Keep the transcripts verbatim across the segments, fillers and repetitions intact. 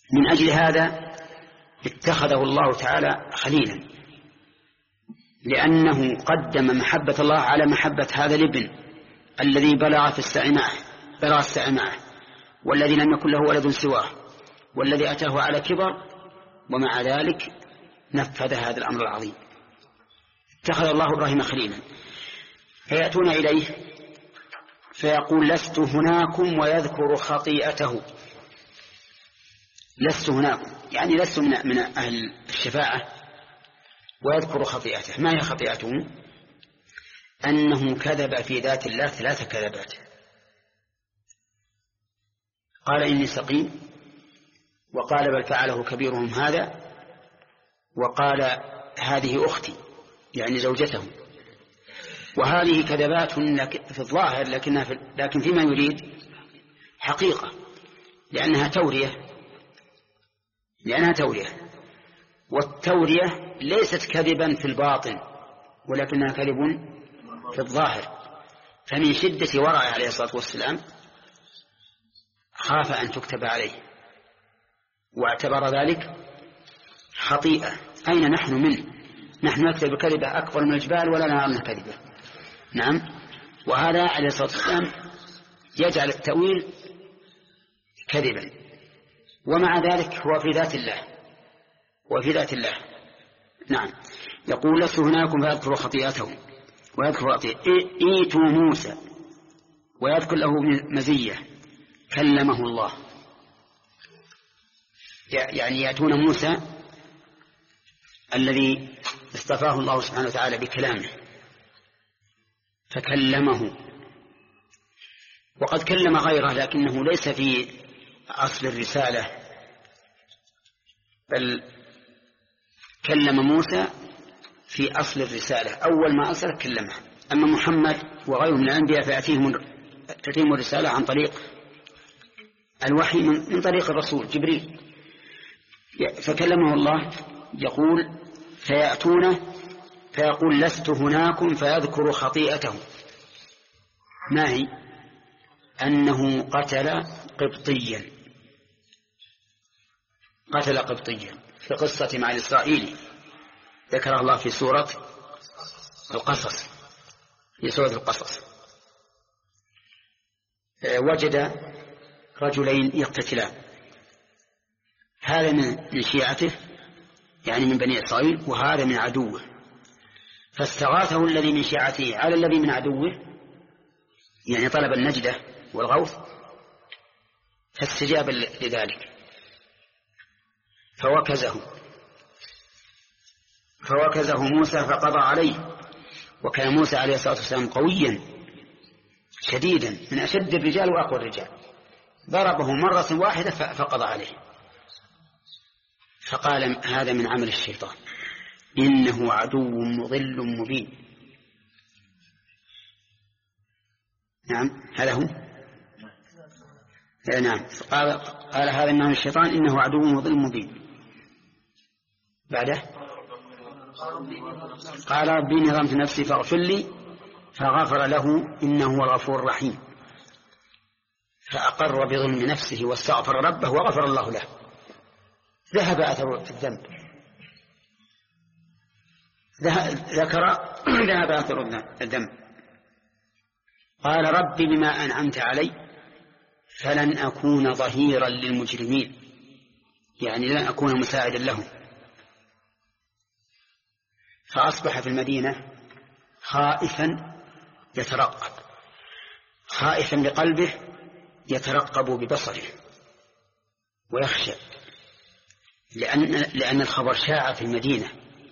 من أجل هذا اتخذه الله تعالى خليلا، لأنه قدم محبة الله على محبة هذا الابن الذي بلغ في السعي معه بلغ السعي معه، والذي لم يكن له ولد سواه، والذي أتاه على كبر، ومع ذلك نفذ هذا الأمر العظيم. اتخذ الله إبراهيم خليلا. فيأتون إليه فيقول لست هناكم ويذكر خطيئته. لست هناكم يعني لست من, من أهل الشفاعة، ويذكر خطيئته. ما هي خطيئته؟ أنه كذب في ذات الله ثلاث كذبات. قال إني سقيم، وقال بل فعله كبيرهم هذا، وقال هذه أختي يعني زوجته. وهذه كذبات في الظاهر لكنها في لكن فيما يريد حقيقة، لأنها تورية لأنها تورية والتورية ليست كذبا في الباطن، ولكنها كذب في الظاهر. فمن شدة ورعه عليه الصلاة والسلام خاف أن تكتب عليه، واعتبر ذلك خطيئة. أين نحن منه؟ نحن نكتب كذبة أكبر من الجبال ولا نعلم كذبة. نعم. وهذا عليه الصلاة والسلام يجعل التأويل كذبا، ومع ذلك هو في ذات الله وفي ذات الله. نعم. يقول لست هناكم فيذكر خطيئته ويذكر خطيئته. إيتوا موسى، ويذكر له مزية كلمه الله، يعني يأتون موسى الذي اصطفاه الله سبحانه وتعالى بكلامه فكلمه، وقد كلم غيره لكنه ليس في أصل الرسالة، بل كلم موسى في أصل الرسالة. أول ما أرسل كلمه. أما محمد وغيره من الأنبياء فيأتيهم تتم الرسالة عن طريق الوحي من طريق الرسول جبريل. فكلمه الله. يقول فيأتونه فيقول لست هناكم فيذكر خطيئته. ما هي؟ أنه قتل قبطيا قتل قبطيا في قصة مع الإسرائيلي ذكر الله في سورة القصص في سورة القصص. وجد رجلين يقتتلان، هذا من شيعته يعني من بني إسرائيل، وهذا من عدوه، فاستغاثه الذي من شيعته على الذي من عدوه، يعني طلب النجدة والغوث، فاستجاب لذلك فوكزه فوكزه موسى فقضى عليه. وكان موسى عليه الصلاة والسلام قويا شديدا من أشد الرجال وأقوى الرجال، ضربه مرة واحدة فقضى عليه. فقال هذا من عمل الشيطان إنه عدو مضل مبين. نعم هذا هو. نعم. قال, قال هذا من عمل الشيطان إنه عدو مضل مبين. بعده قال ربي نظمت نفسي فاغفر لي فغفر له إنه هو الغفور الرحيم. فأقر بظلم نفسه واستغفر ربه وغفر الله له. ذهب أثر الذنب. ذكر ذهب أثر الذنب. قال ربي بما أنعمت علي فلن أكون ظهيرا للمجرمين، يعني لن أكون مساعدا لهم. فأصبح في المدينة خائفا يترقب، خائفا بقلبه يترقب ببصره ويخشى، لأن, لأن الخبر شاع في المدينة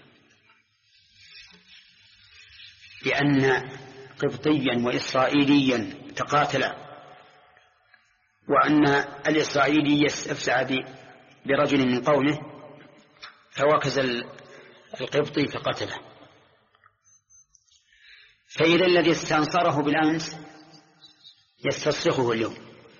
لأن قبطيا وإسرائيليا تقاتلا، وأن الإسرائيلي يستفزع برجل من قومه فوكز القبطي فقتله. فإذا الذي استنصره بالأمس يستصرخه اليوم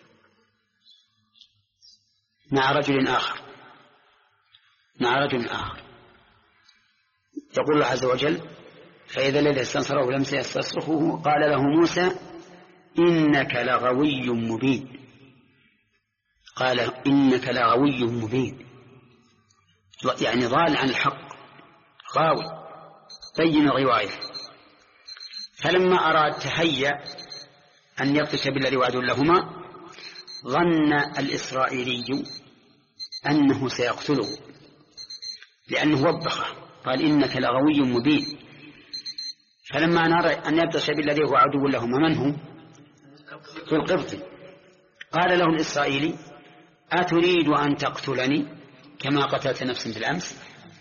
مع رجل آخر مع رجل آخر يقول الله عز وجل فإذا الذي استنصره بالأمس يستصرخه قال له موسى إنك لغوي مبين. قال إنك لغوي مبين، يعني ضال عن الحق غاوي بين الغواية. فلما أراد تهيأ أن يبطش بالذي وعد لهما ظن الإسرائيلي أنه سيقتله لأنه وبخه، قال إنك لغوي مبين. فلما نرى أن يبطش بالذي هو عدو لهما من هو؟ في القبط. قال له الإسرائيلي أتريد أن تقتلني كما قتلت نفسا بالأمس؟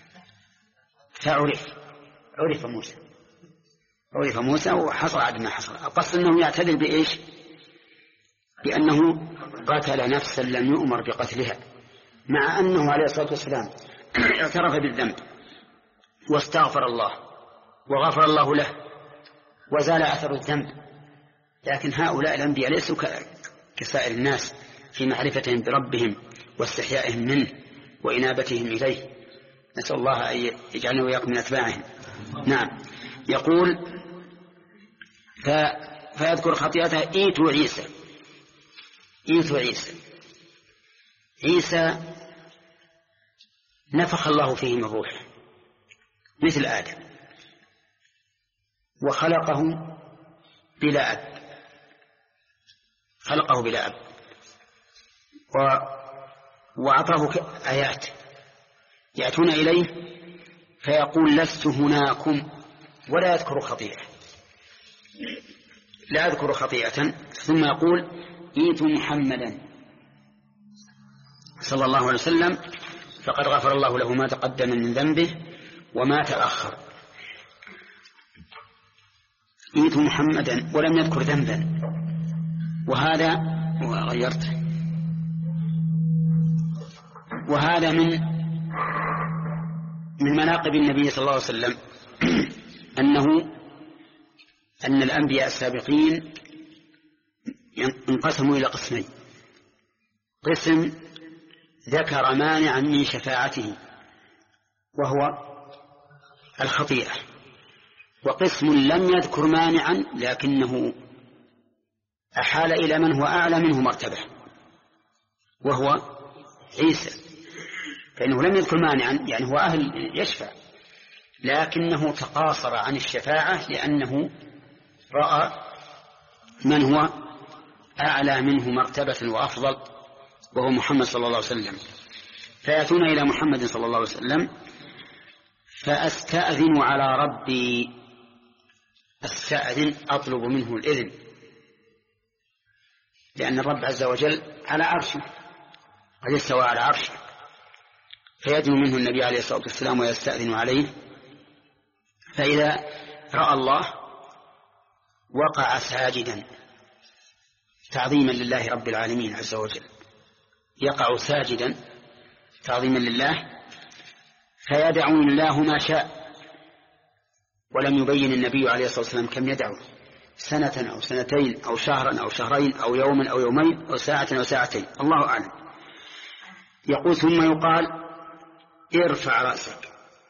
فعرف عرف موسى عرف موسى وحصل عد ما حصل. القصد أنه يعتذر بإيش؟ بأنه قتل نفسا لم يؤمر بقتلها، مع أنه عليه الصلاة والسلام اعترف بالذنب واستغفر الله وغفر الله له وزال أثر الذنب. لكن هؤلاء الأنبياء ليسوا كسائر الناس في معرفتهم بربهم واستحيائهم منه وإنابتهم إليه. نسأل الله أن يجعلنا وإياكم من أتباعهم. نعم. يقول ف... فيذكر خطيئته إيتوا عيسى إيتوا عيسى عيسى نفخ الله فيه من روح مثل آدم وخلقه بلا أب خلقه بلا أب و... وأعطاه آيات يأتون إليه فيقول لست هناكم ولا يذكر خطيئة لا يذكر خطيئة ثم يقول إيتوا محمدا صلى الله عليه وسلم فقد غفر الله له ما تقدم من ذنبه وما تأخر. إيتوا محمدا ولم يذكر ذنبا، وهذا وغيرت وهذا من من مناقب النبي صلى الله عليه وسلم أنه أن الأنبياء السابقين انقسموا إلى قسمين: قسم ذكر مانعا من شفاعته وهو الخطيئة، وقسم لم يذكر مانعا لكنه أحال إلى من هو أعلى منه مرتبة وهو عيسى، فإنه لم يذكر مانعا يعني هو أهل يشفع، لكنه تقاصر عن الشفاعة لأنه رأى من هو أعلى منه مرتبة وأفضل وهو محمد صلى الله عليه وسلم. فيأتون إلى محمد صلى الله عليه وسلم فأستأذن على ربي، أستأذن أطلب منه الإذن، لأن الرب عز وجل على عرشه قد استوى على عرشه، فيدنو منه النبي عليه الصلاة والسلام ويستأذن عليه، فإذا رأى الله وقع ساجدا تعظيما لله رب العالمين عز وجل، يقع ساجدا تعظيما لله، فيدعو الله ما شاء. ولم يبين النبي عليه الصلاة والسلام كم يدعو، سنة أو سنتين أو شهرا أو شهرين أو يوما أو يومين أو ساعة أو ساعتين، الله أعلم. يقول ثم يقال ارفع رأسك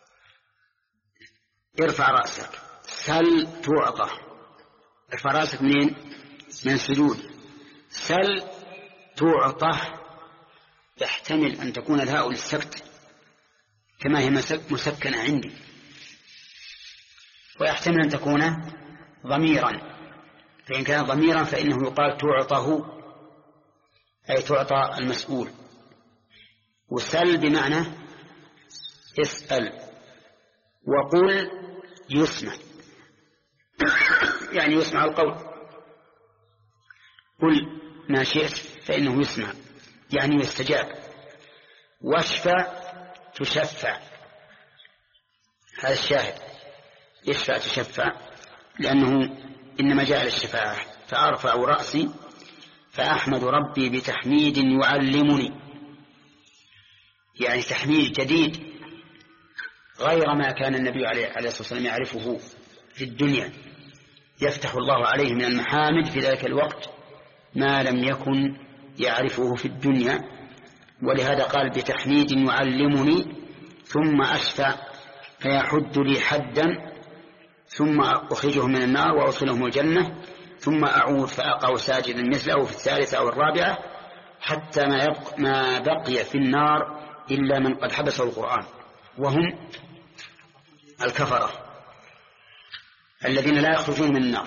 ارفع رأسك سل تعطى. ارفع رأسك منين؟ من السجود. سل تعطى يحتمل أن تكون الهاء للسكت كما هي مسكنة عندي، ويحتمل أن تكون ضميرا، فإن كان ضميرا فإنه يقال تعطه أي تعطى المسؤول، وسل بمعنى اسأل، وقل يسمع يعني يسمع القول، قل ما شئت فإنه يسمع يعني يستجاب، واشفع تشفع، هذا الشاهد، يشفع تشفع لأنه إنما جاء للشفاعة. فأرفع رأسي فأحمد ربي بتحميد يعلمني، يعني تحميد جديد غير ما كان النبي عليه الصلاة والسلام يعرفه في الدنيا، يفتح الله عليه من المحامد في ذلك الوقت ما لم يكن يعرفه في الدنيا، ولهذا قال بتحميد يعلمني، ثم أشفع فيحد لي حدا، ثم أخرجه من النار وأدخلهم الجنة، ثم أعود فأقع ساجدا مثله في الثالثة أو الرابعة، حتى ما, يبق ما بقي في النار إلا من قد حبسه القرآن، وهم الكفرة الذين لا يخرجون من النار.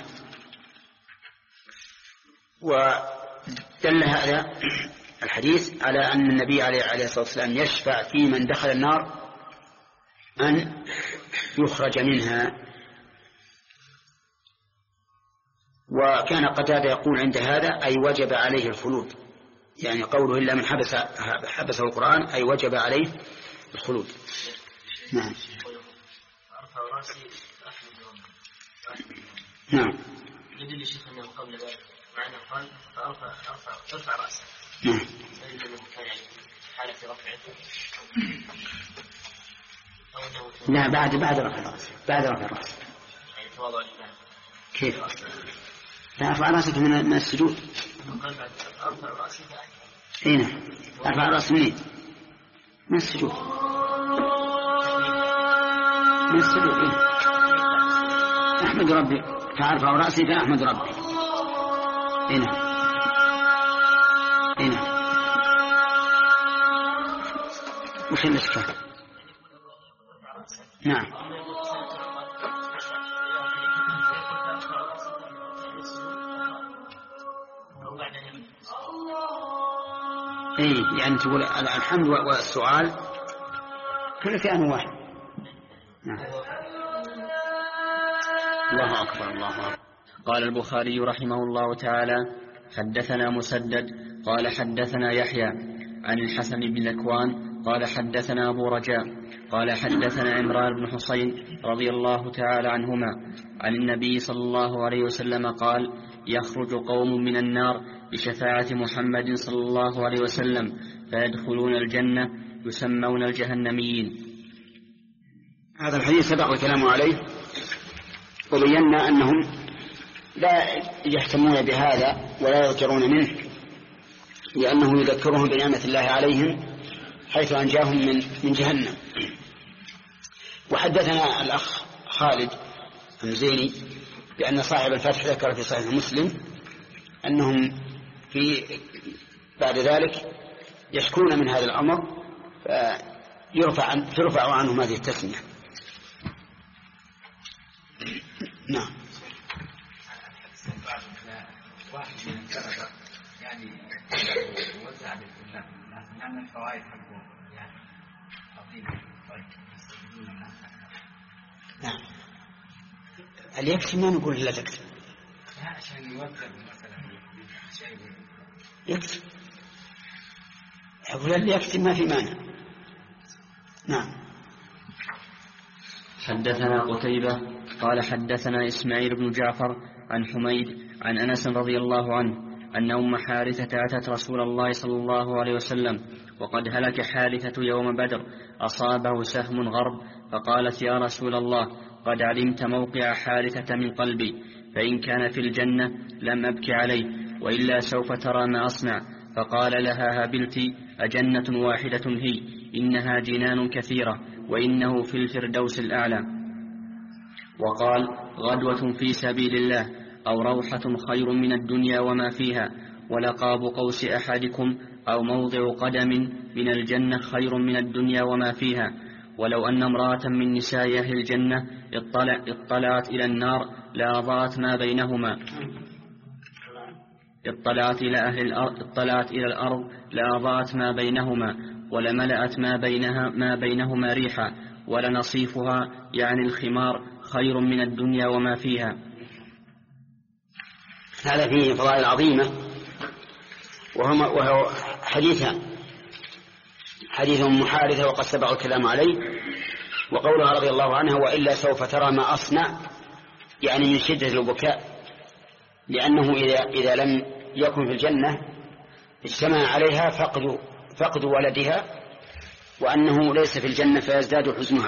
ودل هذا الحديث على أن النبي عليه الصلاة والسلام يشفع في من دخل النار أن يخرج منها. وكان قتادة يقول عند هذا أي وجب عليه الخلود، يعني قوله إلا من حبس حبسه القرآن أي وجب عليه الخلود. نعم نعم يدل الشيخ أنه قبل ذلك مع أنه قال فأرفع أرفع أرفع رأسه. نعم حالة رفعته. لا بعد بعد رفع الرأس بعد رفع الرأس. يعني تواضع لله. كيف؟ لا أرفع رأسك من السجود. قال بعد أرفع رأسي. إيه نعم أرفع رأس منين؟ من السجود. من السجود إيه؟ أحمد ربي فأرفع رأسي فأحمد ربي. إيه نعم إيه نعم وش الإشكال؟ نعم إيه يعني تقول الحمد والسؤال كل كائن واحد. نعم الله أكبر الله أكبر. قال البخاري رحمه الله تعالى حدثنا مسدد قال حدثنا يحيى عن الحسن بن ذكوان قال حدثنا أبو رجاء قال حدثنا عمران بن حسين رضي الله تعالى عنهما عن النبي صلى الله عليه وسلم قال يخرج قوم من النار بشفاعة محمد صلى الله عليه وسلم فيدخلون الجنة يسمون الجهنميين. هذا الحديث سبق الكلام عليه وبينا أنهم لا يهتمون بهذا ولا يذكرون منه لأنه يذكرهم بنعمة الله عليهم حيث أنجاهم من من جهنم. وحدثنا الأخ خالد المزيني بأن صاحب الفتح ذكر في صحيح مسلم أنهم في بعد ذلك يشكون من هذا الأمر فيرفع عن ترفع عنهم هذه التسمية. نعم. واحد من الدرجة يعني وزع للكلام لأن الفوائد حقه يعني عظيمة طيب يستفيدون منها. نعم. هل يكتب؟ ما نقول لا تكتب. لا عشان يوزع مثلا شيء يكتب. أقول اللي يكتب ما في مانع. نعم. حدثنا قتيبة قال حدثنا إسماعيل بن جعفر عن حميد عن أنس رضي الله عنه أن أم حارثة أتت رسول الله صلى الله عليه وسلم وقد هلك حارثة يوم بدر أصابه سهم غرب فقالت يا رسول الله قد علمت موقع حارثة من قلبي فإن كان في الجنة لم أبك عليه وإلا سوف ترى ما أصنع. فقال لها هبلت أجنة واحدة هي إنها جنان كثيرة وإنه في الفردوس الأعلى. وقال غدوة في سبيل الله أو روحة خير من الدنيا وما فيها ولقاب قوس أحدكم أو موضع قدم من الجنة خير من الدنيا وما فيها. ولو أن امرأة من نساء أهل الجنة اطلع اطلعت إلى النار لأضاءت ما بينهما اطلعت إلى أهل الأرض اطلعت إلى الأرض لأضاءت ما بينهما ولملأت ما بينها ما بينهما ريحا ولنصيفها يعني الخمار خير من الدنيا وما فيها. هذا فيه فضائل عظيمة وهو, وهو حديثان حديث أم حارثة وقد سبق الكلام عليه وقولها رضي الله عنها وإلا سوف ترى ما أصنع يعني من شدة البكاء لأنه إذا, إذا لم يكن في الجنة اجتمع عليها فقد, فقد ولدها وأنه ليس في الجنة فيزداد حزنها.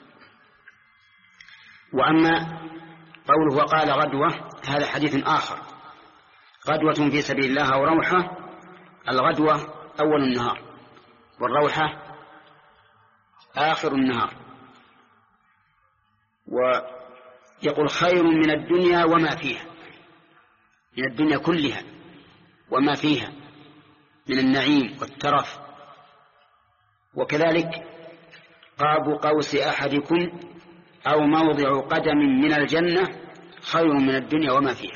وأما قوله وقال غدوة هذا حديث آخر غدوة في سبيل الله أو روحة. الغدوة أول النهار والروحة آخر النهار. ويقول خير من الدنيا وما فيها من الدنيا كلها وما فيها من النعيم والترف. وكذلك قاب قوس أحدكم أو موضع قدم من الجنة خير من الدنيا وما فيها.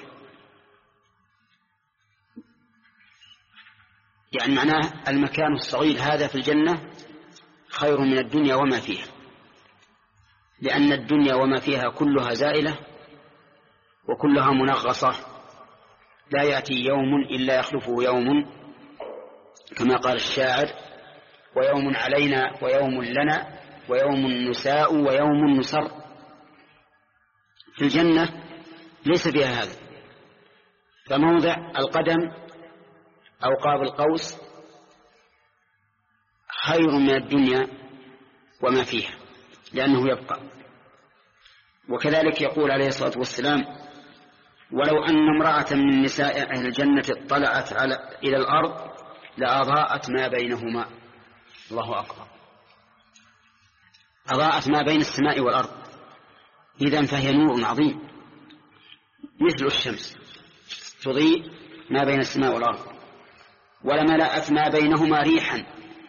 يعني معناه المكان الصغير هذا في الجنة خير من الدنيا وما فيها، لأن الدنيا وما فيها كلها زائلة وكلها منغصة، لا يأتي يوم إلا يخلفه يوم، كما قال الشاعر: ويوم علينا ويوم لنا ويوم نساء ويوم نسر. في الجنة ليس فيها هذا، فموضع القدم أو قاب القوس خير من الدنيا وما فيها، لأنه يبقى. وكذلك يقول عليه الصلاة والسلام: ولو أن امرأة من نساء أهل الجنة اطلعت على إلى الأرض لأضاءت ما بينهما. الله أكبر، أضاءت ما بين السماء والأرض، إذن فهي نور عظيم مثل الشمس تضيء ما بين السماء والأرض. ولملأت ما بينهما ريحا،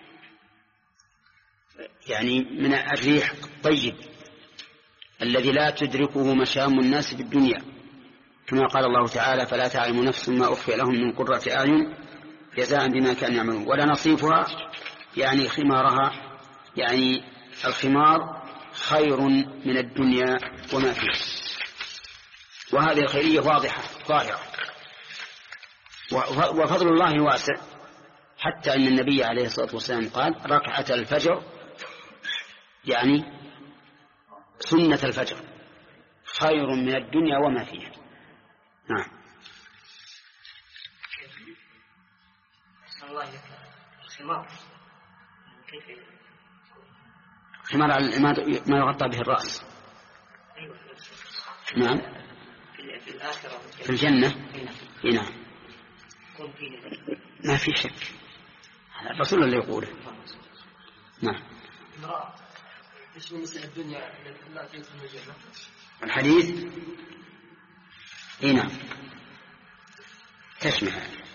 يعني من الريح الطيب الذي لا تدركه مشام الناس في الدنيا، كما قال الله تعالى: فلا تعلم نفس ما أخفي لهم من قرة أعين جزاء بما كانوا يعملون. ولا نصيفها يعني خمارها، يعني الخمار خير من الدنيا وما فيها. وهذه الخيرية واضحة ظاهرة، وفضل الله واسع، حتى أن النبي عليه الصلاة والسلام قال: ركعة الفجر يعني سنة الفجر خير من الدنيا وما فيها. نعم. الخمار كيف؟ خمار ما يغطى به الرأس. نعم. في الآخرة في الجنة. نعم. ما في شك، الرسول اللي يقوله. نعم. ايش مسألة الدنيا لا تنسى الجنة؟ الحديث اي نعم تشمل.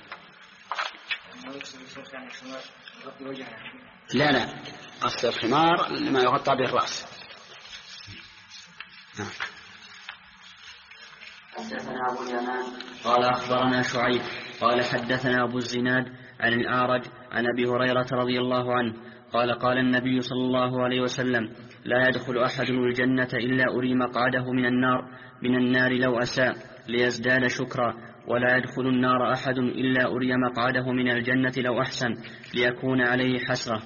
لا لا، قصد الخمار لما يغطى به الرأس. نعم. حدثنا أبو اليمان قال أخبرنا شعيب قال حدثنا أبو الزناد عن الأعرج عن أبي هريرة رضي الله عنه قال: قال النبي صلى الله عليه وسلم: لا يدخل أحد الجنة إلا أري مقعده من النار من النار لو أساء ليزداد شكرا، ولا يدخل النار أحد إلا أري مقعده من الجنة لو أحسن ليكون عليه حسرة.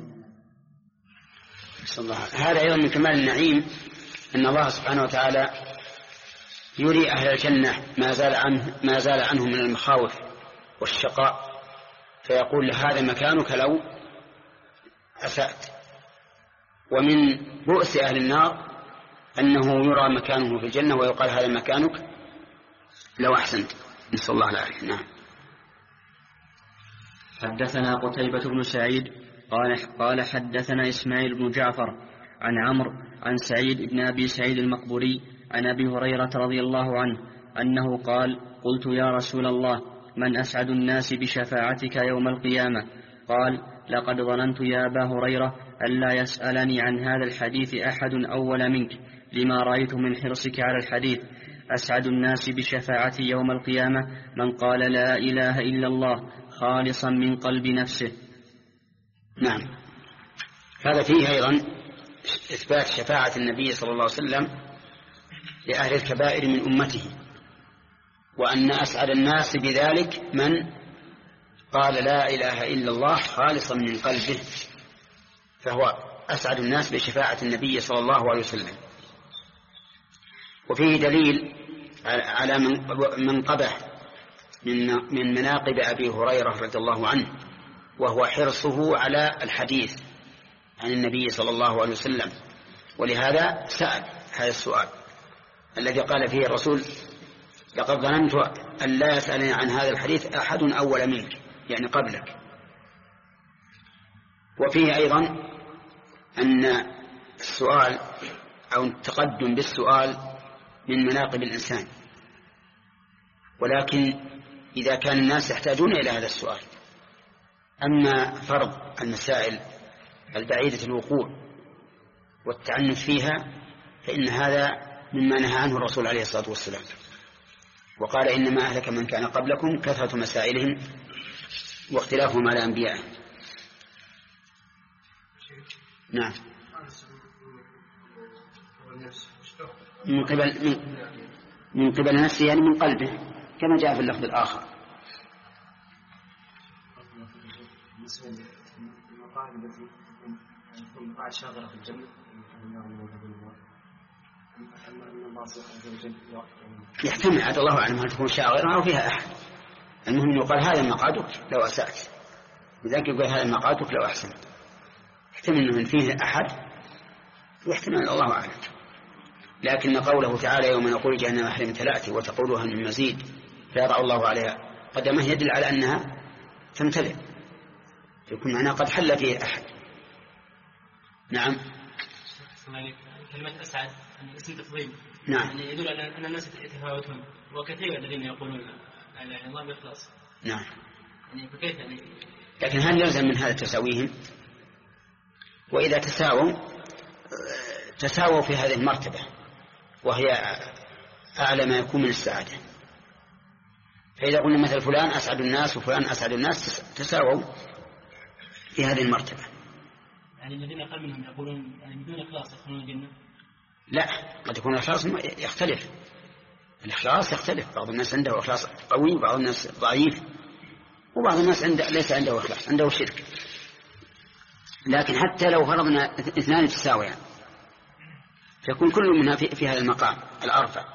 هذا أيضا من كمال النعيم أن الله سبحانه وتعالى يري أهل الجنة ما زال عنه ما زال عنه من المخاوف والشقاء، فيقول: هذا مكانك لو أسأت. ومن بؤس أهل النار أنه يرى مكانه في الجنة ويقال: هذا مكانك لو أحسنت. نسأل الله العافية. نعم. حدثنا قتيبة بن سعيد قال قال حدثنا إسماعيل بن جعفر عن عمرو عن سعيد بن أبي سعيد المقبوري عن أبي هريرة رضي الله عنه أنه قال: قلت يا رسول الله من أسعد الناس بشفاعتك يوم القيامة؟ قال: لقد ظننت يا أبا هريرة ألا يسألني عن هذا الحديث أحد أول منك، لما رأيت من حرصك على الحديث. أسعد الناس بشفاعتي يوم القيامة من قال لا إله إلا الله خالصا من قلب نفسه. نعم. هذا فيه أيضا إثبات شفاعة النبي صلى الله عليه وسلم لأهل الكبائر من أمته، وأن أسعد الناس بذلك من قال لا إله إلا الله خالصا من قلبه، فهو أسعد الناس بشفاعة النبي صلى الله عليه وسلم. وفيه دليل على منقبة من مناقب أبي هريرة رضي الله عنه، وهو حرصه على الحديث عن النبي صلى الله عليه وسلم، ولهذا سأل هذا السؤال الذي قال فيه الرسول: لقد ظننت أن لا يسألني عن هذا الحديث أحد أول منك، يعني قبلك. وفيه أيضا أن السؤال أو التقدم بالسؤال من مناقب الإنسان، ولكن إذا كان الناس يحتاجون إلى هذا السؤال أما فرض المسائل البعيدة الوقوع والتعنت فيها فإن هذا مما نهى عنه الرسول عليه الصلاة والسلام، وقال إنما أهلك من كان قبلكم كثرة مسائلهم واختلافهم على أنبيائهم. نعم. من قبل من, من قبل نفسه يعني من قلبه كما جاء في اللفظ الآخر. يحتمل عاد الله أعلم هل تكون شاغرة أو فيها أحد. المهم يقال هذا مقعدك لو أسأت، لذلك يقول هذا مقعدك لو أحسنت. يحتمل أنه من فيه أحد، يحتمل الله أعلم. لكن قوله تعالى يوم نقول جهنم أحلم تلأتي وتقول هل من مزيد فيضع الله عليها قدمه يدل على أنها تمتلئ، يكون معناه قد حل فيه أحد. نعم. كلمة أسعد اسم تفضيل. نعم. يعني يدل على أن الناس يتفاوتون، وكثير الذين يقولون لا إله إلا الله بإخلاص. نعم. يعني فكيف يعني؟ لكن هل يلزم من هذا تساويهم؟ وإذا تساووا تساووا في هذه المرتبة وهي أعلى ما يكون من السعادة. فإذا قلنا مثل فلان أسعد الناس وفلان أسعد الناس تساووا في هذه المرتبة. يعني الذين أقل منهم يقولون يعني بدون إخلاص يدخلون الجنة؟ لا، قد يكون الإخلاص يختلف. الإخلاص يختلف، بعض الناس عنده إخلاص قوي وبعض الناس ضعيف، وبعض الناس عنده ليس عنده إخلاص، عنده شرك. لكن حتى لو فرضنا اثنان تساويان فيكون كل منها في, في هذا المقام الأرفع.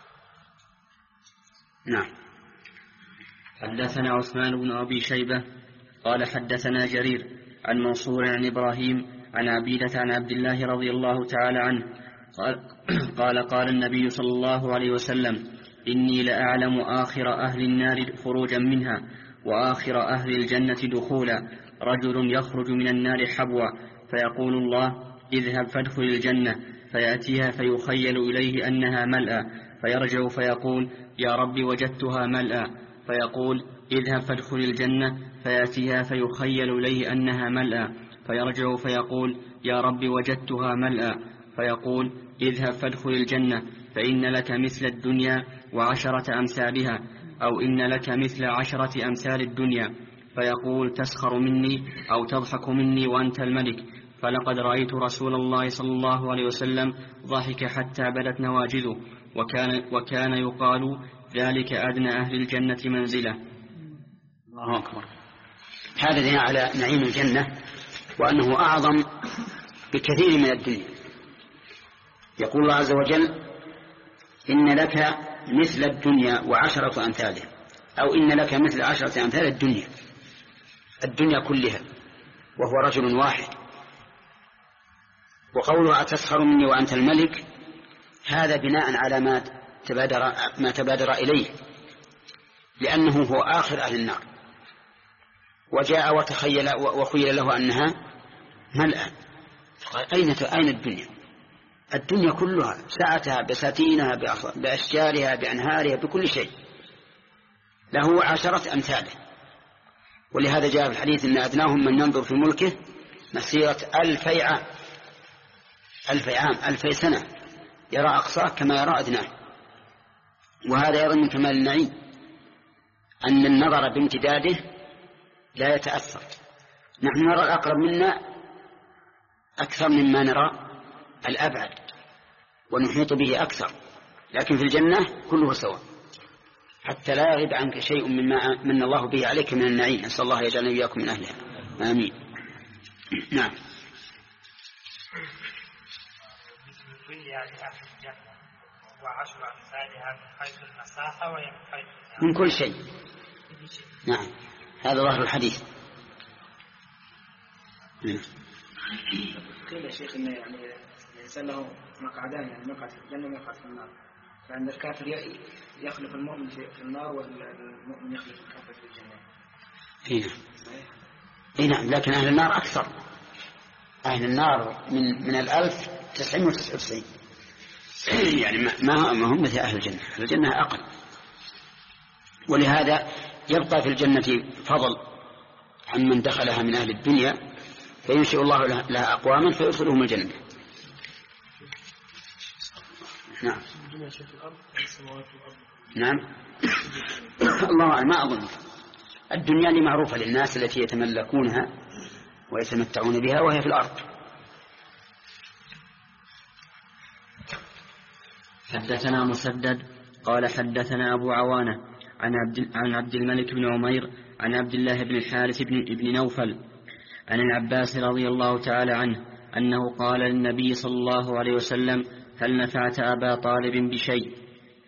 نعم. حدثنا عثمان بن أبي شيبة قال حدثنا جرير عن منصور عن إبراهيم عن عبيدة عن عبد الله رضي الله تعالى عنه قال قال, قال النبي صلى الله عليه وسلم إني لأعلم آخر أهل النار خروجا منها وآخر أهل الجنة دخولا. رجل يخرج من النار حبوا فيقول الله اذهب فادخل الجنة، فيأتيها فيخيل إليه أنها ملأى، فيرجع فيقول يا رب وجدتها ملأى، فيقول اذهب فادخل الجنة، فيأتيها فيخيل إليه أنها ملأى، فيرجع فيقول يا رب وجدتها ملأى، فيقول اذهب فادخل الجنة فإن لك مثل الدنيا وعشرة أمثالها، أو إن لك مثل عشرة أمثال الدنيا. فيقول تسخر مني أو تضحك مني وأنت الملك. فلقد رأيت رسول الله صلى الله عليه وسلم ضحك حتى بدت نواجذه، وكان, وكان يقال ذلك أدنى أهل الجنة منزلة. الله أكبر. هذا دليل على نعيم الجنة وأنه أعظم بكثير من الدنيا. يقول الله عز وجل إن لك مثل الدنيا وعشرة أمثالها، أو إن لك مثل عشرة أمثال الدنيا، الدنيا كلها، وهو رجل واحد. وقوله أتسخر مني وأنت الملك هذا بناء على ما تبادر, ما تبادر إليه، لأنه هو آخر أهل النار، وجاء وتخيل وخيل له أنها ملأى. فقال أين أين الدنيا؟ الدنيا كلها سعتها بساتينها بأشجارها بأنهارها بكل شيء، له عشرة أمثاله. ولهذا جاء في الحديث إن أدناهم من ينظر في ملكه مسيرة ألفي عام، ألفي عام ألفي سنة، يرى أقصاه كما يرى أدناه. وهذا أيضا من كمال النعيم أن النظر بامتداده لا يتأثر. نحن نرى الأقرب منا أكثر مما نرى الأبعد ونحيط به أكثر، لكن في الجنة كله سواء، حتى لا يغيب عنك شيء مما من الله به عليك من النعيم. نسأل الله يجعلنا وإياكم من أهلها، آمين. نعم. وعشر أمثالها من حيث المساحة ومن حيث من كل شيء. نعم، هذا ظاهر الحديث. قيل يا شيخ إن يعني الإنسان له مقعدان، يعني مقعد في الجنة ومقعد في النار، فعند الكافر يخلف المؤمن في النار والمؤمن يخلف الكافر في الجنة. إيه إيه نعم، لكن أهل النار أكثر. أهل النار من من الألف تسعين وتسعة وتسعين، يعني ما ما هم مثل أهل الجنة. أهل الجنة أقل، ولهذا يبقى في الجنة فضل عن من دخلها من أهل الدنيا فينشئ الله لها أقواما فيدخلهم الجنة. نعم نعم الله ما أظن الدنيا اللي معروفة للناس التي يتملكونها ويتمتعون بها وهي في الأرض. حدثنا مسدد قال حدثنا أبو عوانة عن عبد, عن عبد الملك بن عمير عن عبد الله بن الحارث بن, بن نوفل عن العباس رضي الله تعالى عنه أنه قال للنبي صلى الله عليه وسلم هل نفعت أبا طالب بشيء؟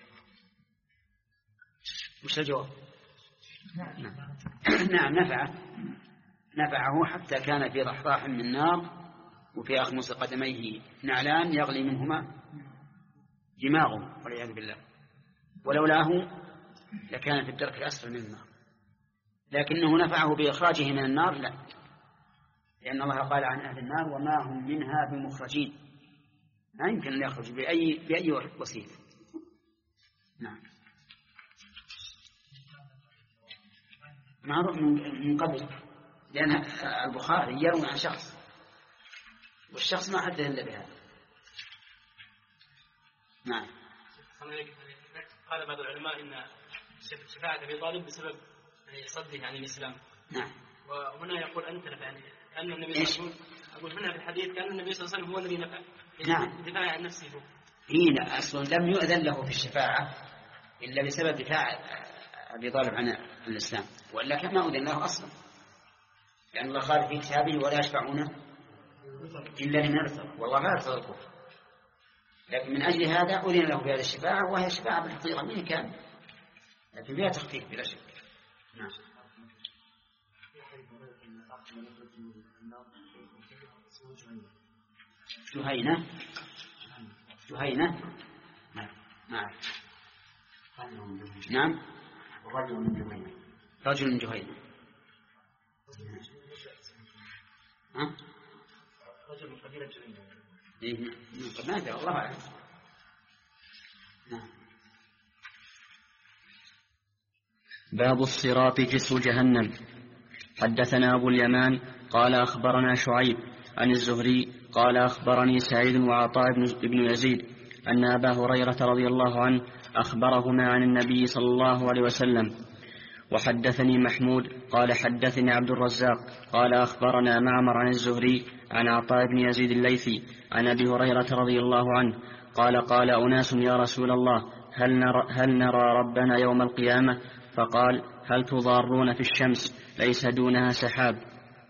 وش الجواب؟ نعم. نعم نفعه نفعه حتى كان في ضحضاح من نار وفي أخمص قدميه نعلان يغلي منهما دماغه والعياذ بالله، ولولاه لكان في الدرك الأسفل من النار، لكنه نفعه بإخراجه من النار لا، لأن الله قال عن أهل النار وما هم منها بمخرجين، ما يمكن أن يخرج بأي, بأي وسيلة. نعم معروف من قبل، لأن البخاري يروي عن شخص والشخص ما حدث إلا بهذا. نعم قال بعض العلماء إن شفاعة أبي طالب بسبب صده عن الإسلام. نعم وهنا يقول أنت نفع، يعني أن النبي صلى الله عليه وسلم أقول هنا في الحديث كان النبي صلى الله عليه وسلم هو الذي نفع. نعم دفاع عن نفسه هو. إيه لا أصلا لم يؤذن له في الشفاعة إلا بسبب دفاع أبي طالب عن الإسلام، وإلا كما أذن له أصلا، لأن الله قال في كتابه ولا يشفعون إلا لمن ارتضى، والله لا يرتضى الكفر، لكن من أجل هذا أذن له بهذه الشفاعة، وهي شفاعة بالحقيقة من كان، لكن فيها تخفيف بلا شك. نعم جهينة جهينة نعم نعم نعم رجل من جهينة رجل من جهينة ها رجل من قبيلة جهينة. إيه ما أدري والله أعلم. نعم باب الصراط جسر جهنم. حدثنا أبو اليمان قال أخبرنا شعيب عن الزهري قال أخبرني سعيد وعطاء بن يزيد أن أبا هريرة رضي الله عنه أخبرهما عن النبي صلى الله عليه وسلم. وحدثني محمود قال حدثني عبد الرزاق قال أخبرنا معمر عن الزهري عن عطاء بن يزيد الليثي عن أبي هريرة رضي الله عنه قال قال أناس يا رسول الله هل نرى, هل نرى ربنا يوم القيامة؟ فقال هل تضارون في الشمس ليس دونها سحاب؟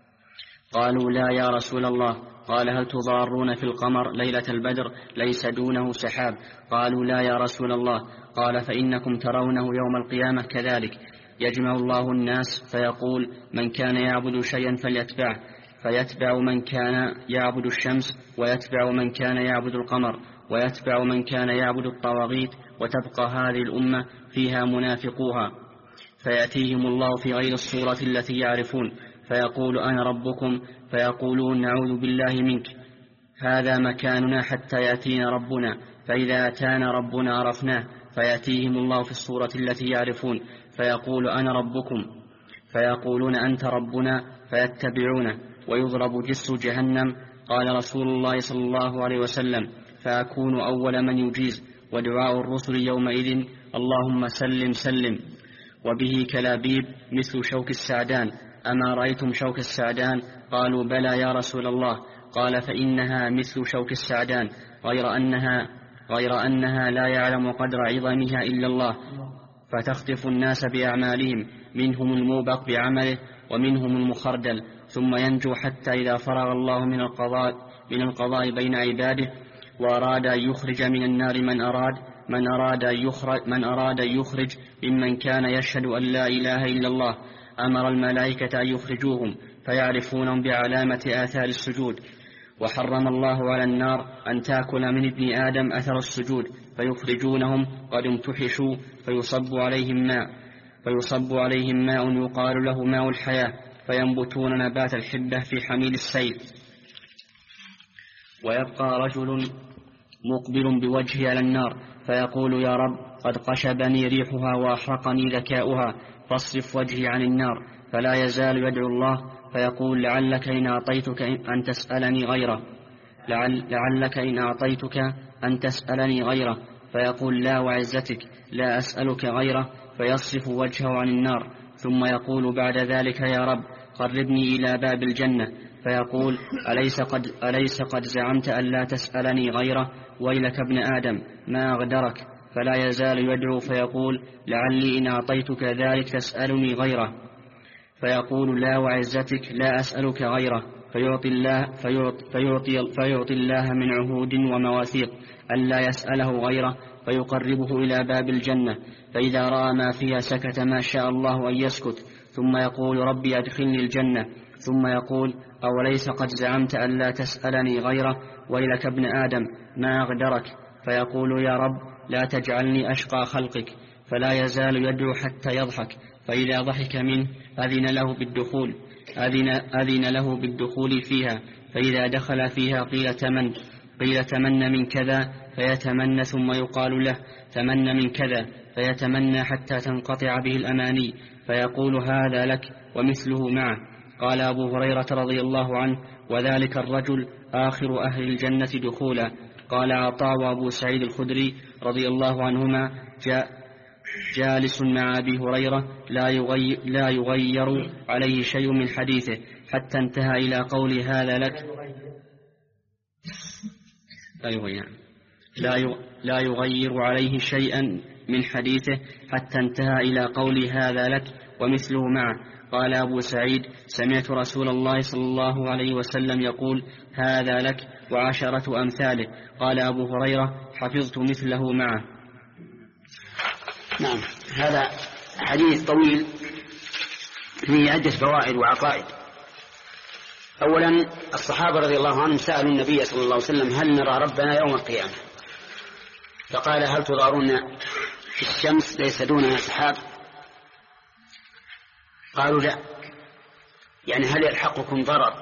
قالوا لا يا رسول الله. قال هل تضارون في القمر ليلة البدر ليس دونه سحاب؟ قالوا لا يا رسول الله. قال فإنكم ترونه يوم القيامة كذلك، يجمع الله الناس فيقول من كان يعبد شيئا فليتبعه، فيتبع من كان يعبد الشمس، ويتبع من كان يعبد القمر، ويتبع من كان يعبد الطواغيت، وتبقى هذه الأمة فيها منافقوها، فيأتيهم الله في غير الصورة التي يعرفون فيقول أنا ربكم، فيقولون نعوذ بالله منك، هذا مكاننا حتى يأتينا ربنا، فإذا أتانا ربنا عرفناه، فيأتيهم الله في الصورة التي يعرفون فيقول أنا ربكم، فيقولون أنت ربنا، فيتبعونه، ويضرب جسر جهنم. قال رسول الله صلى الله عليه وسلم فأكون أول من يجيز، ودعاء الرسل يومئذ اللهم سلم سلم. وبه كلابيب مثل شوك السعدان، أما رأيتم شوك السعدان؟ قالوا بلى يا رسول الله. قال فإنها مثل شوك السعدان غير أنها, غير أنها لا يعلم قدر عظمها إلا الله، فتخطف الناس بأعمالهم، منهم الموبق بعمله ومنهم المخردل، ثم ينجو حتى إذا فرغ الله من القضاء, من القضاء بين عباده وأراد أن يخرج من النار من أراد من أراد أن يخرج, من أراد أن يخرج ممن كان يشهد أن لا إله إلا الله، أمر الملائكة أن يخرجوهم فيعرفونهم بعلامة آثار السجود. وحرم الله على النار أن تأكل من ابن آدم أثر السجود، فيخرجونهم قد امتحشوا، فيصب عليهم ماء فيصب عليهم ماء يقال له ماء الحياة، فينبتون نبات الحبة في حميل السيل. ويبقى رجل مقبل بوجهه على النار فيقول يا رب قد قشبني ريحها وأحرقني ذكاؤها، فاصرف وجهي عن النار، فلا يزال يدعو الله فيقول لعلك إن أعطيتك أن تسألني غيره لعل لعلك إن أعطيتك أن تسألني غيره فيقول لا وعزتك لا أسألك غيره، فيصرف وجهه عن النار، ثم يقول بعد ذلك يا رب قربني إلى باب الجنة، فيقول أليس قد, أليس قد زعمت أن لا تسألني غيره؟ ويلك ابن آدم ما أغدرك. فلا يزال يدعو فيقول لعلي إن أعطيتك ذلك تسألني غيره، فيقول لا وعزتك لا أسألك غيره، فيعطي الله, فيعطي, فيعطي, فيعطي الله من عهود ومواثيق أن لا يسأله غيره، فيقربه إلى باب الجنة، فإذا رأى ما فيها سكت ما شاء الله أن يسكت، ثم يقول ربي أدخلني الجنة، ثم يقول أوليس قد زعمت أن لا تسألني غيره؟ ويلك ابن آدم ما أغدرك. فيقول يا رب لا تجعلني أشقى خلقك. فلا يزال يدعو حتى يضحك، فإذا ضحك منه أذن له بالدخول أذن, أذن له بالدخول فيها، فإذا دخل فيها قيل تمن قيل تمن من كذا فيتمنى، ثم يقال له تمن من كذا فيتمنى حتى تنقطع به الأماني، فيقول هذا لك ومثله معه. قال أبو هريرة رضي الله عنه وذلك الرجل آخر أهل الجنة دخولا. قال عطاء وأبو سعيد الخدري رضي الله عنهما جاء جالس مع أبي هريرة لا يغير, لا يغير عليه شيء من حديثه حتى انتهى إلى قول هذا لك لا يغير, لا يغير عليه شيئا من حديثه حتى انتهى إلى قول هذا لك ومثله معه. قال أبو سعيد سمعت رسول الله صلى الله عليه وسلم يقول هذا لك وعشرة أمثاله. قال أبو هريرة حفظت مثله معه. نعم، هذا حديث طويل فيه عدة فوائد وعقائد. أولا الصحابة رضي الله عنهم سألوا النبي صلى الله عليه وسلم هل نرى ربنا يوم القيامة؟ فقال هل تضارون في الشمس ليس دونها سحاب؟ قالوا لا، يعني هل يلحقكم ضرر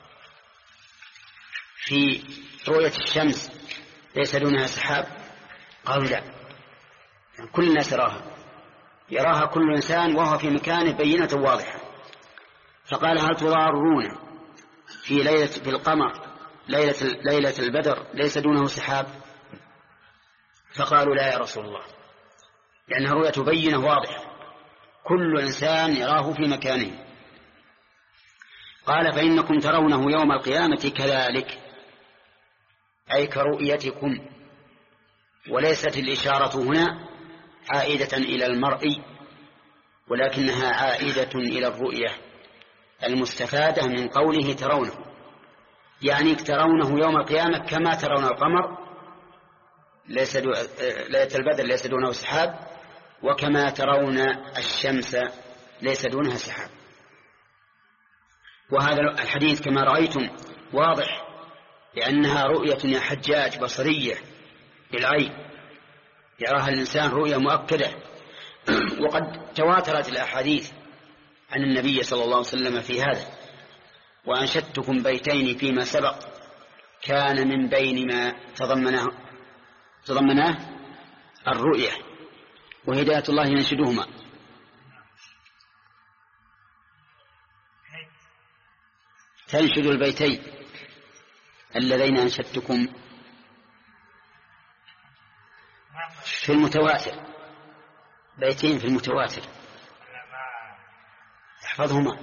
في رؤية الشمس ليس دونها سحاب؟ قالوا لا، يعني كل الناس يراها يراها كل إنسان وهو في مكانه بينة واضحة. فقال هل تضارون في ليلة في القمر ليلة, ليلة البدر ليس دونه سحاب؟ فقالوا لا يا رسول الله، لأنها رؤية بينة واضحة كل إنسان يراه في مكانه. قال فإنكم ترونه يوم القيامة كذلك، أي كرؤيتكم. وليست الإشارة هنا عائدة إلى المرء، ولكنها عائدة إلى الرؤية المستفادة من قوله ترونه، يعني ترونه يوم القيامة كما ترون القمر ليس دو... ليلة البدر ليس دونه سحاب، وكما ترون الشمس ليس دونها سحاب. وهذا الحديث كما رأيتم واضح، لأنها رؤية يا حجاج بصرية للعين، يراها الإنسان رؤية مؤكدة. وقد تواترت الأحاديث عن النبي صلى الله عليه وسلم في هذا. وأنشدتكم بيتين فيما سبق كان من بين ما تضمناه, تضمناه الرؤية وهداية الله ينشدهما. تنشد البيتين اللذين أنشدتكم في المتواتر، بيتين في المتواتر احفظهما.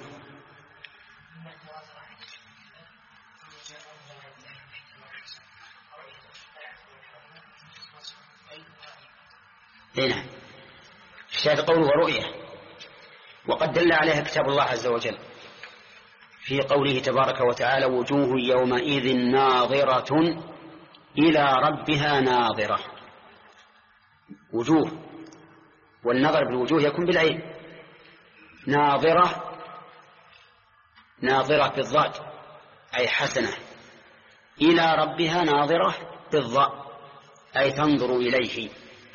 هنا الشاهد قوله ورؤية، وقد دل عليها كتاب الله عز وجل في قوله تبارك وتعالى وجوه يومئذ ناظرة إلى ربها ناظرة. وجوه، والنظر بالوجوه يكون بالعين. ناظرة ناظرة بالضاد أي حسنة، إلى ربها ناظرة بالضاء أي تنظر إليه.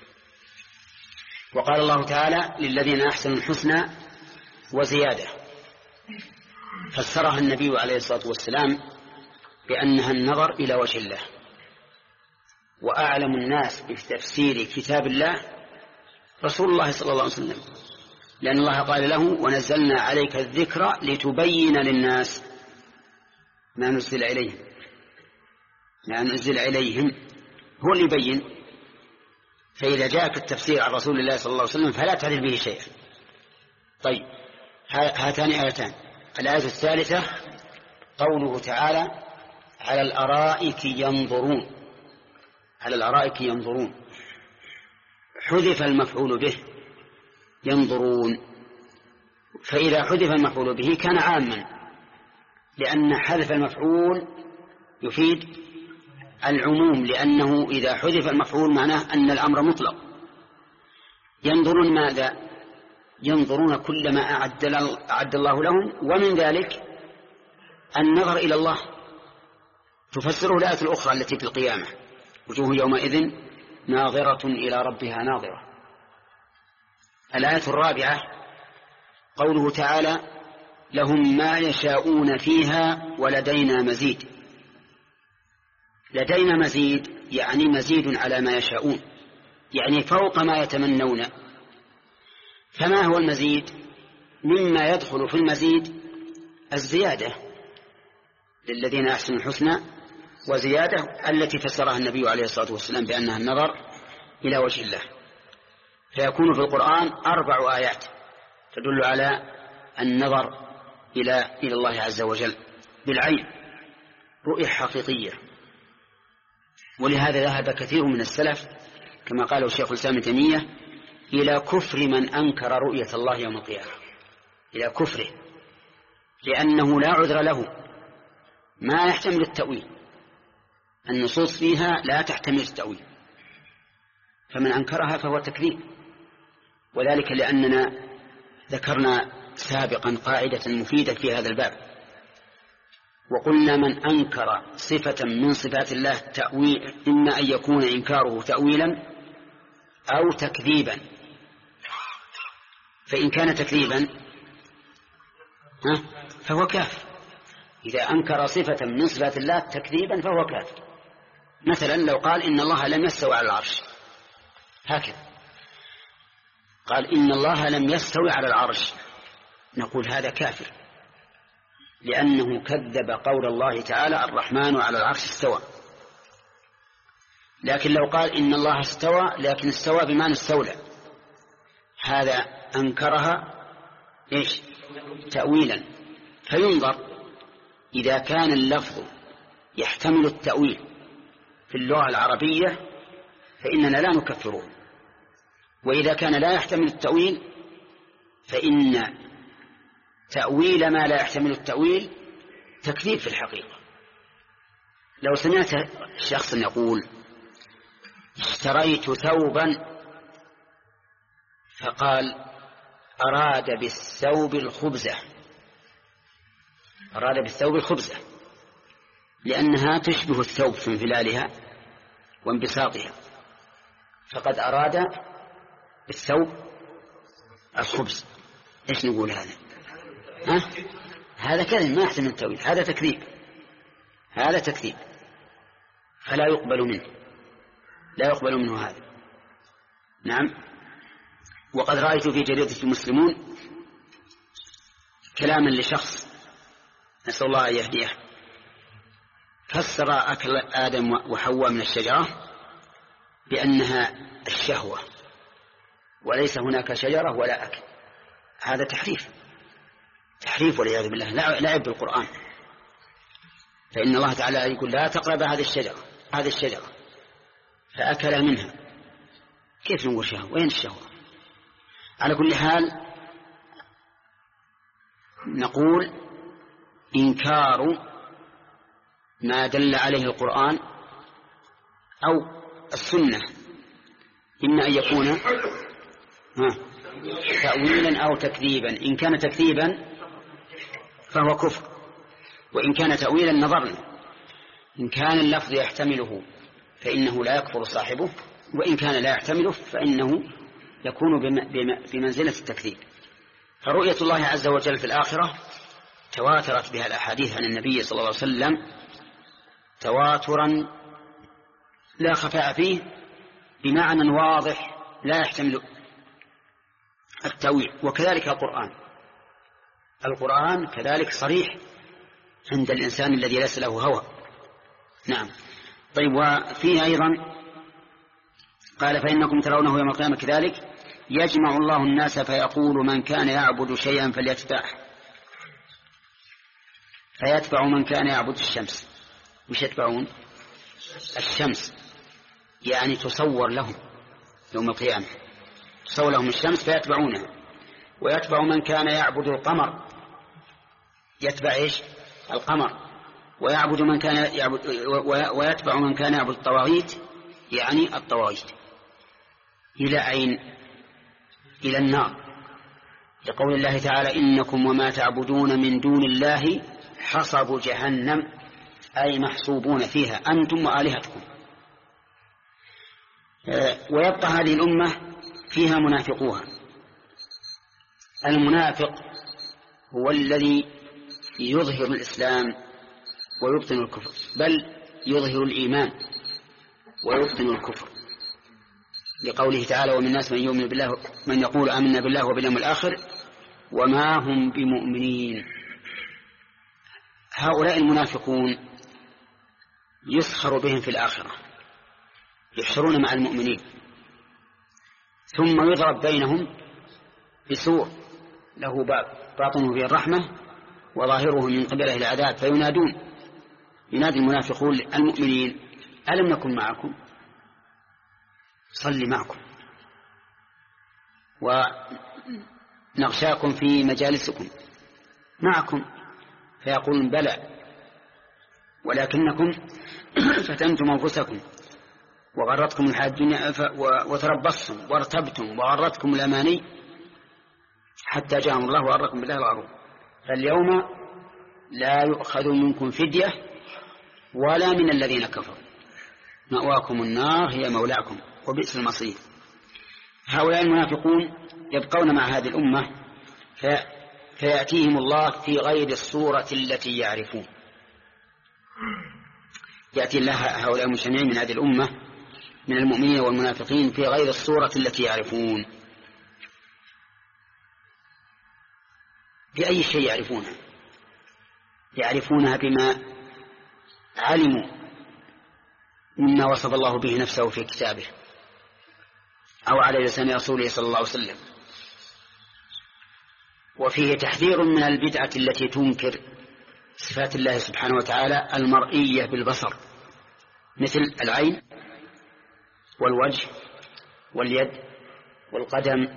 وقال الله تعالى للذين أحسنوا الحسنى وزيادة، فسرها النبي عليه الصلاة والسلام بأنها النظر إلى وجه الله. وأعلم الناس بتفسير كتاب الله رسول الله صلى الله عليه وسلم، لأن الله قال له ونزلنا عليك الذكر لتبين للناس ما نزل إليهم ما نزل إليهم هو اللي يبين. فإذا جاءك التفسير عن رسول الله صلى الله عليه وسلم فلا تعرف به شيئا. طيب هاتان آيتان. الآية الثالثة قوله تعالى على الأرائك ينظرون. على الأرائك ينظرون حذف المفعول به ينظرون، فإذا حذف المفعول به كان عاما، لأن حذف المفعول يفيد العموم، لأنه إذا حذف المفعول معناه أن الأمر مطلق. ينظرون ماذا؟ ينظرون كل ما أعد الله لهم، ومن ذلك النظر إلى الله. تفسره الآية الأخرى التي في القيامة وجوه يومئذ ناظرة إلى ربها ناظرة. الآية الرابعة قوله تعالى لهم ما يشاءون فيها ولدينا مزيد. لدينا مزيد يعني مزيد على ما يشاءون، يعني فوق ما يتمنون. فما هو المزيد؟ مما يدخل في المزيد الزيادة للذين أحسنوا الحسنى وزيادة، التي فسرها النبي عليه الصلاة والسلام بأنها النظر إلى وجه الله. فيكون في القرآن أربع آيات تدل على النظر إلى إلى الله عز وجل بالعين، رؤية حقيقية. ولهذا ذهب كثير من السلف كما قاله الشيخ الإسلام ابن تيمية إلى كفر من أنكر رؤية الله يوم القيامة، إلى كفره، لأنه لا عذر له، ما يحتمل التأويل، النصوص فيها لا تحتمل التأويل، فمن أنكرها فهو تكذيب. وذلك لأننا ذكرنا سابقا قاعدة مفيدة في هذا الباب، وقلنا من أنكر صفة من صفات الله تأويل إما أن يكون إنكاره تأويلا أو تكذيبا. فإن كان تكذيبا فهو كافر. إذا أنكر صفة من صفات الله تكذيبا فهو كافر. مثلا لو قال إن الله لم يستوي على العرش، هكذا قال إن الله لم يستوي على العرش، نقول هذا كافر، لأنه كذب قول الله تعالى الرحمن على العرش استوى. لكن لو قال إن الله استوى لكن استوى بمعنى استولى، هذا أنكرها إيش؟ تأويلا. فينظر إذا كان اللفظ يحتمل التأويل في اللغة العربية فإننا لا نكفره، وإذا كان لا يحتمل التأويل فإن تأويل ما لا يحتمل التأويل تكذيب في الحقيقة. لو سمعت شخص يقول اشتريت ثوبا فقال أراد بالثوب الخبزة، أراد بالثوب الخبزة لأنها تشبه الثوب في انفلالها وانبساطها، فقد أراد بالثوب الخبز. إيش نقول هذا؟ ها؟ هذا كذب ما يحتمل التأويل، هذا تكذيب، هذا تكذيب، فلا يقبل منه، لا يقبل منه هذا. نعم. وقد رأيت في جريدة المسلمون كلاما لشخص نسأل الله أن يهديه، فسر أكل آدم وحواء من الشجرة بأنها الشهوة وليس هناك شجرة ولا أكل. هذا تحريف، تحريف والعياذ بالله، لا عيب بالقرآن. فإن الله تعالى يقول لا تقرب هذه الشجرة هذه الشجرة فأكل منها. كيف نقول شهوة؟ وين الشهوة؟ على كل حال نقول إنكار ما دل عليه القرآن أو السنة إما أن يكون تأويلا أو تكذيبا. إن كان تكذيبا فهو كفر، وإن كان تأويلا نظرنا. إن كان اللفظ يحتمله فإنه لا يكفر صاحبه، وإن كان لا يحتمله فإنه يكون بمنزلة التكذيب. فرؤية الله عز وجل في الآخرة تواترت بها الأحاديث عن النبي صلى الله عليه وسلم تواترا لا خفاء فيه، بمعنى واضح لا يحتمل التأويل. وكذلك القرآن القرآن كذلك صريح عند الإنسان الذي ليس له هوى. نعم. طيب، وفيه أيضا قال فإنكم ترونه يوم القيامة كذلك يجمع الله الناس فيقول من كان يعبد شيئا فليتبعه فيتبع من كان يعبد الشمس. مش يتبعون الشمس، يعني تصور لهم يوم القيامة، تصور لهم الشمس فيتبعونها. ويتبع من كان يعبد القمر، يتبع إيش؟ القمر. ويعبد من كان يعبد ويتبع من كان يعبد الطواغيت، يعني الطواغيت. إلى أين؟ إلى النار، لقول الله تعالى إنكم وما تعبدون من دون الله حصب جهنم، أي محصوبون فيها أنتم وآلهتكم. ويبقى هذه الأمة فيها منافقوها. المنافق هو الذي يظهر الإسلام ويبطن الكفر، بل يظهر الإيمان ويبطن الكفر، لقوله تعالى ومن الناس من يؤمن بالله من يقول آمنا بالله وباليوم الآخر وما هم بمؤمنين. هؤلاء المنافقون يسخر بهم في الآخرة، يحشرون مع المؤمنين، ثم يضرب بينهم بسور له باب باطنه فيه الرحمة وظاهره من قبله العذاب، فينادون ينادي المنافقون المؤمنين ألم نكن معكم؟ صلي معكم ونغشاكم في مجالسكم معكم، فيقولون بلى ولكنكم فتنتم أنفسكم وغرتكم الحياة الدنيا وتربصتم وارتبتم وغرتكم الأماني حتى جاءهم الله وغركم بالله الغرور، فاليوم لا يؤخذ منكم فدية ولا من الذين كفروا مأواكم النار هي مولاكم وبئس المصير. هؤلاء المنافقون يبقون مع هذه الأمة في فيأتيهم الله في غير الصورة التي يعرفون. يأتي الله هؤلاء المجتمعين من هذه الأمة من المؤمنين والمنافقين في غير الصورة التي يعرفون. بأي شيء يعرفونها؟ يعرفونها بما علموا مما وصف الله به نفسه في كتابه أو على لسان رسوله صلى الله عليه وسلم. وفيه تحذير من البدعة التي تنكر صفات الله سبحانه وتعالى المرئية بالبصر، مثل العين والوجه واليد والقدم،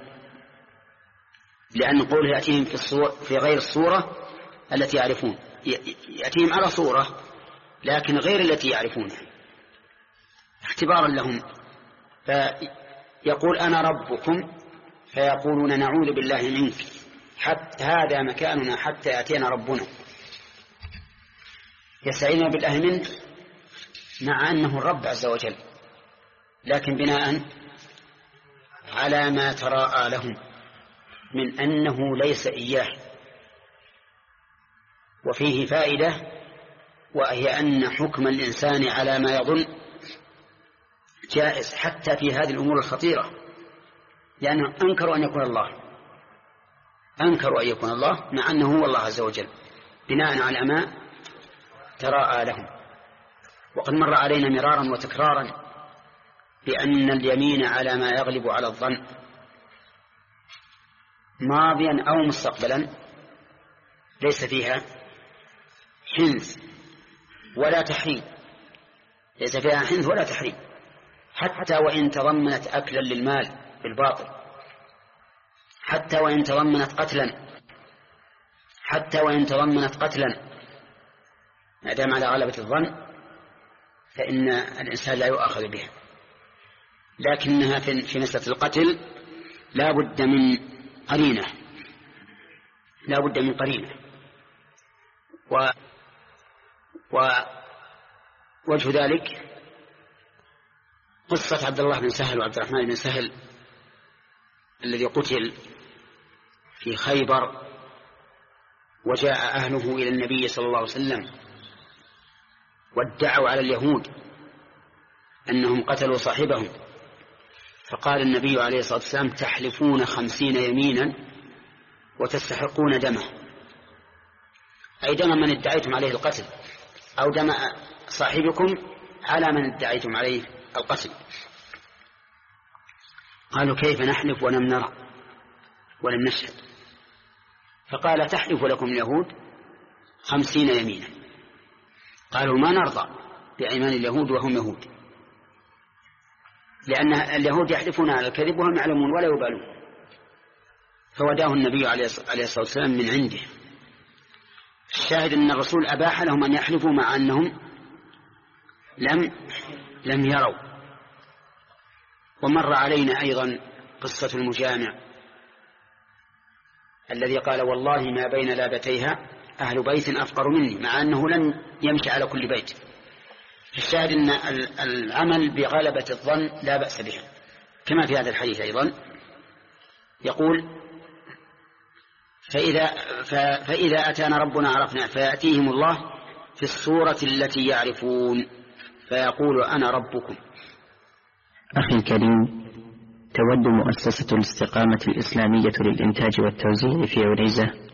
لأن قوله يأتيهم في, في غير الصورة التي يعرفون، يأتيهم على صورة لكن غير التي يعرفونها اختبارا لهم. فيقول أنا ربكم فيقولون نعوذ بالله منك، حتى هذا مكاننا حتى يأتينا ربنا. يستعيذون بالله منه مع أنه الرب عز وجل، لكن بناء على ما تراءى لهم من أنه ليس إياه. وفيه فائدة، وهي أن حكم الإنسان على ما يظن جائز حتى في هذه الأمور الخطيرة، لأنه أنكروا أن يكون الله أنكروا أن يكون الله مع أنه هو الله عز وجل بناء على ما تراءى لهم. وقد مر علينا مرارا وتكرارا بأن اليمين على ما يغلب على الظن ماضيا أو مستقبلا ليس فيها حنث ولا تحريم، ليس فيها حنث ولا تحريم، حتى وإن تضمنت أكلا للمال بالباطل، حتى وإن تضمنت قتلا حتى وإن تضمنت قتلا ما دام على غلبة الظن فإن الإنسان لا يؤاخذ بها. لكنها في مسألة القتل لا بد من قرينة لا بد من قرينة و ووجه ذلك قصة عبد الله بن سهل وعبد الرحمن بن سهل الذي قتل في خيبر، وجاء أهله إلى النبي صلى الله عليه وسلم وادعوا على اليهود أنهم قتلوا صاحبهم، فقال النبي عليه الصلاة والسلام تحلفون خمسين يمينا وتستحقون دمه، أي دم من ادعيتم عليه القتل، أو دم صاحبكم على من ادعيتم عليه القتل. قالوا كيف نحلف ولم نرى ولم نشهد؟ فقال تحلف لكم اليهود خمسين يمينا. قالوا ما نرضى بأيمان اليهود وهم يهود، لأن اليهود يحلفون على الكذب وهم يعلمون ولا يبالون. فوداه النبي عليه الصلاة والسلام من عنده. الشاهد أن الرسول أباح لهم أن يحلفوا مع أنهم لم لم يروا. ومر علينا أيضا قصة المجامع الذي قال والله ما بين لابتيها أهل بيت أفقر مني، مع أنه لم يمشي على كل بيت. الشاهد أن العمل بغلبة الظن لا بأس به، كما في هذا الحديث أيضا يقول فإذا, فإذا أتانا ربنا عرفنا، فيأتيهم الله في الصورة التي يعرفون فيقول أنا ربكم. أخي الكريم، تود مؤسسة الاستقامة الإسلامية للإنتاج والتوزيع في عنيزة